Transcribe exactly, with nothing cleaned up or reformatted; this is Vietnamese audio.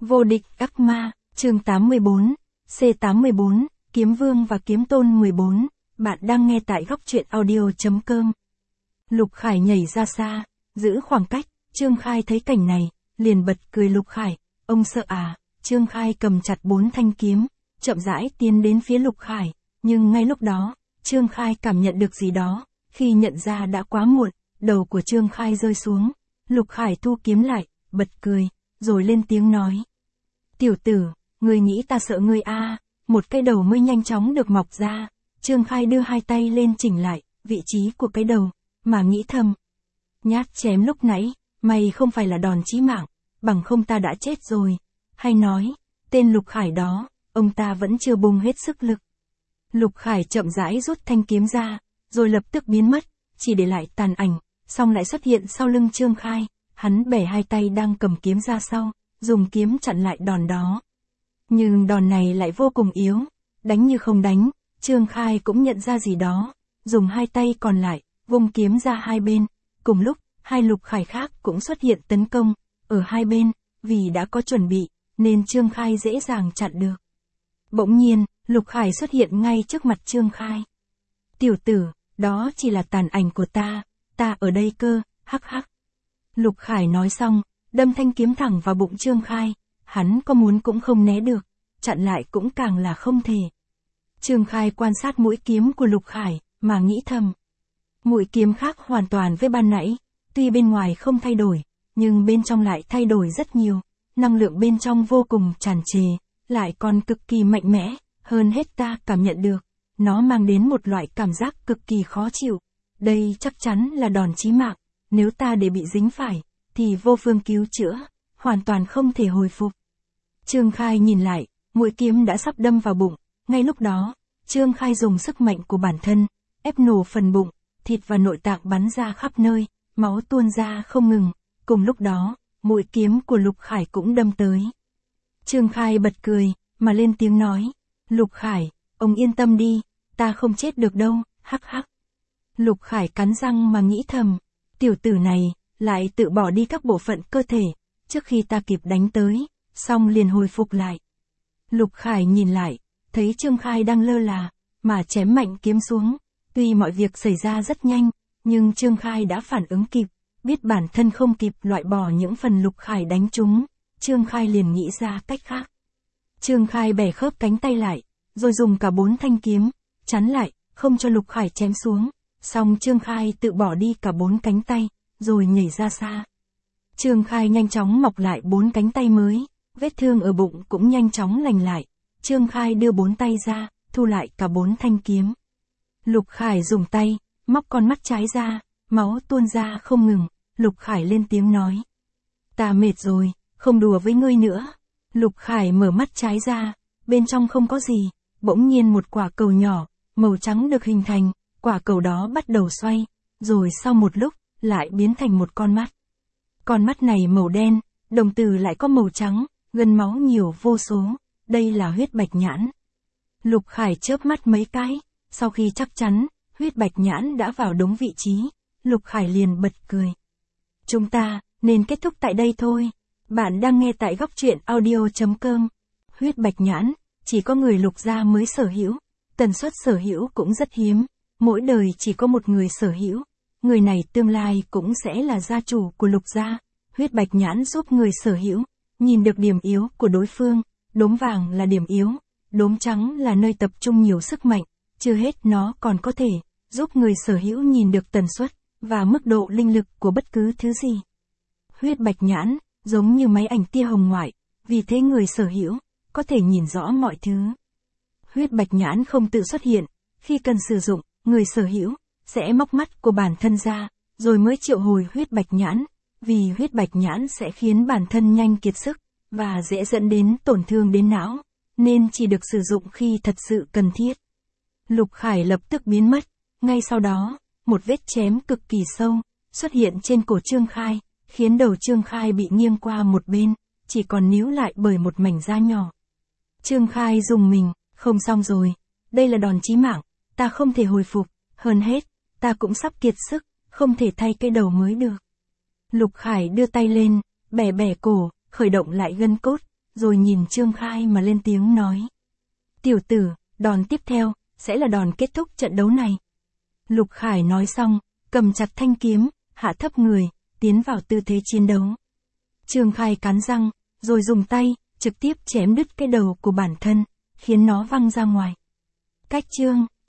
Vô địch ác ma, chương tám mươi bốn, C tám mươi bốn, Kiếm Vương và Kiếm Tôn mười bốn, bạn đang nghe tại góc truyện audio.com. Lục Khải nhảy ra xa, giữ khoảng cách, Trương Khai thấy cảnh này, liền bật cười. Lục Khải, ông sợ à? Trương Khai cầm chặt bốn thanh kiếm, chậm rãi tiến đến phía Lục Khải, nhưng ngay lúc đó, Trương Khai cảm nhận được gì đó, khi nhận ra đã quá muộn, đầu của Trương Khai rơi xuống. Lục Khải thu kiếm lại, bật cười, rồi lên tiếng nói. Tiểu tử, ngươi nghĩ ta sợ ngươi à? Một cái đầu mới nhanh chóng được mọc ra. Trương Khai đưa hai tay lên chỉnh lại vị trí của cái đầu, mà nghĩ thầm. Nhát chém lúc nãy, mày không phải là đòn chí mạng, bằng không ta đã chết rồi. Hay nói, tên Lục Khải đó, ông ta vẫn chưa bung hết sức lực. Lục Khải chậm rãi rút thanh kiếm ra, rồi lập tức biến mất, chỉ để lại tàn ảnh, xong lại xuất hiện sau lưng Trương Khai. Hắn bẻ hai tay đang cầm kiếm ra sau, dùng kiếm chặn lại đòn đó. Nhưng đòn này lại vô cùng yếu, đánh như không đánh. Trương Khai cũng nhận ra gì đó, dùng hai tay còn lại, vung kiếm ra hai bên. Cùng lúc, hai Lục Khải khác cũng xuất hiện tấn công, ở hai bên, vì đã có chuẩn bị, nên Trương Khai dễ dàng chặn được. Bỗng nhiên, Lục Khải xuất hiện ngay trước mặt Trương Khai. Tiểu tử, đó chỉ là tàn ảnh của ta, ta ở đây cơ, hắc hắc. Lục Khải nói xong, đâm thanh kiếm thẳng vào bụng Trương Khai, hắn có muốn cũng không né được, chặn lại cũng càng là không thể. Trương Khai quan sát mũi kiếm của Lục Khải, mà nghĩ thầm. Mũi kiếm khác hoàn toàn với ban nãy, tuy bên ngoài không thay đổi, nhưng bên trong lại thay đổi rất nhiều, năng lượng bên trong vô cùng tràn trề, lại còn cực kỳ mạnh mẽ, hơn hết ta cảm nhận được, nó mang đến một loại cảm giác cực kỳ khó chịu. Đây chắc chắn là đòn chí mạng, nếu ta để bị dính phải, thì vô phương cứu chữa, hoàn toàn không thể hồi phục. Trương Khai nhìn lại, mũi kiếm đã sắp đâm vào bụng, ngay lúc đó, Trương Khai dùng sức mạnh của bản thân, ép nổ phần bụng, thịt và nội tạng bắn ra khắp nơi, máu tuôn ra không ngừng, cùng lúc đó, mũi kiếm của Lục Khải cũng đâm tới. Trương Khai bật cười, mà lên tiếng nói, Lục Khải, ông yên tâm đi, ta không chết được đâu, hắc hắc. Lục Khải cắn răng mà nghĩ thầm, tiểu tử này, lại tự bỏ đi các bộ phận cơ thể, trước khi ta kịp đánh tới, xong liền hồi phục lại. Lục Khải nhìn lại, thấy Trương Khai đang lơ là, mà chém mạnh kiếm xuống, tuy mọi việc xảy ra rất nhanh, nhưng Trương Khai đã phản ứng kịp, biết bản thân không kịp loại bỏ những phần Lục Khải đánh trúng, Trương Khai liền nghĩ ra cách khác. Trương Khai bẻ khớp cánh tay lại, rồi dùng cả bốn thanh kiếm, chắn lại, không cho Lục Khải chém xuống, xong Trương Khai tự bỏ đi cả bốn cánh tay, rồi nhảy ra xa. Trương Khai nhanh chóng mọc lại bốn cánh tay mới, vết thương ở bụng cũng nhanh chóng lành lại. Trương Khai đưa bốn tay ra, thu lại cả bốn thanh kiếm. Lục Khải dùng tay, móc con mắt trái ra, máu tuôn ra không ngừng. Lục Khải lên tiếng nói. Ta mệt rồi, không đùa với ngươi nữa. Lục Khải mở mắt trái ra, bên trong không có gì, bỗng nhiên một quả cầu nhỏ, màu trắng được hình thành, quả cầu đó bắt đầu xoay, rồi sau một lúc, lại biến thành một con mắt. Con mắt này màu đen, đồng tử lại có màu trắng, gân máu nhiều vô số, đây là huyết bạch nhãn. Lục Khải chớp mắt mấy cái, sau khi chắc chắn, huyết bạch nhãn đã vào đúng vị trí, Lục Khải liền bật cười. Chúng ta, nên kết thúc tại đây thôi. Bạn đang nghe tại góc truyện audio.com. Huyết bạch nhãn, chỉ có người Lục gia mới sở hữu, tần suất sở hữu cũng rất hiếm, mỗi đời chỉ có một người sở hữu. Người này tương lai cũng sẽ là gia chủ của Lục gia. Huyết bạch nhãn giúp người sở hữu nhìn được điểm yếu của đối phương, đốm vàng là điểm yếu, đốm trắng là nơi tập trung nhiều sức mạnh, chưa hết nó còn có thể giúp người sở hữu nhìn được tần suất và mức độ linh lực của bất cứ thứ gì. Huyết bạch nhãn giống như máy ảnh tia hồng ngoại, vì thế người sở hữu có thể nhìn rõ mọi thứ. Huyết bạch nhãn không tự xuất hiện, khi cần sử dụng, người sở hữu sẽ móc mắt của bản thân ra, rồi mới triệu hồi huyết bạch nhãn, vì huyết bạch nhãn sẽ khiến bản thân nhanh kiệt sức, và dễ dẫn đến tổn thương đến não, nên chỉ được sử dụng khi thật sự cần thiết. Lục Khải lập tức biến mất, ngay sau đó, một vết chém cực kỳ sâu, xuất hiện trên cổ Trương Khai, khiến đầu Trương Khai bị nghiêng qua một bên, chỉ còn níu lại bởi một mảnh da nhỏ. Trương Khai rùng mình, không xong rồi, đây là đòn chí mạng, ta không thể hồi phục, hơn hết, ta cũng sắp kiệt sức, không thể thay cái đầu mới được. Lục Khải đưa tay lên, bẻ bẻ cổ, khởi động lại gân cốt, rồi nhìn Trương Khai mà lên tiếng nói. Tiểu tử, đòn tiếp theo, sẽ là đòn kết thúc trận đấu này. Lục Khải nói xong, cầm chặt thanh kiếm, hạ thấp người, tiến vào tư thế chiến đấu. Trương Khai cắn răng, rồi dùng tay, trực tiếp chém đứt cái đầu của bản thân, khiến nó văng ra ngoài. Cách chương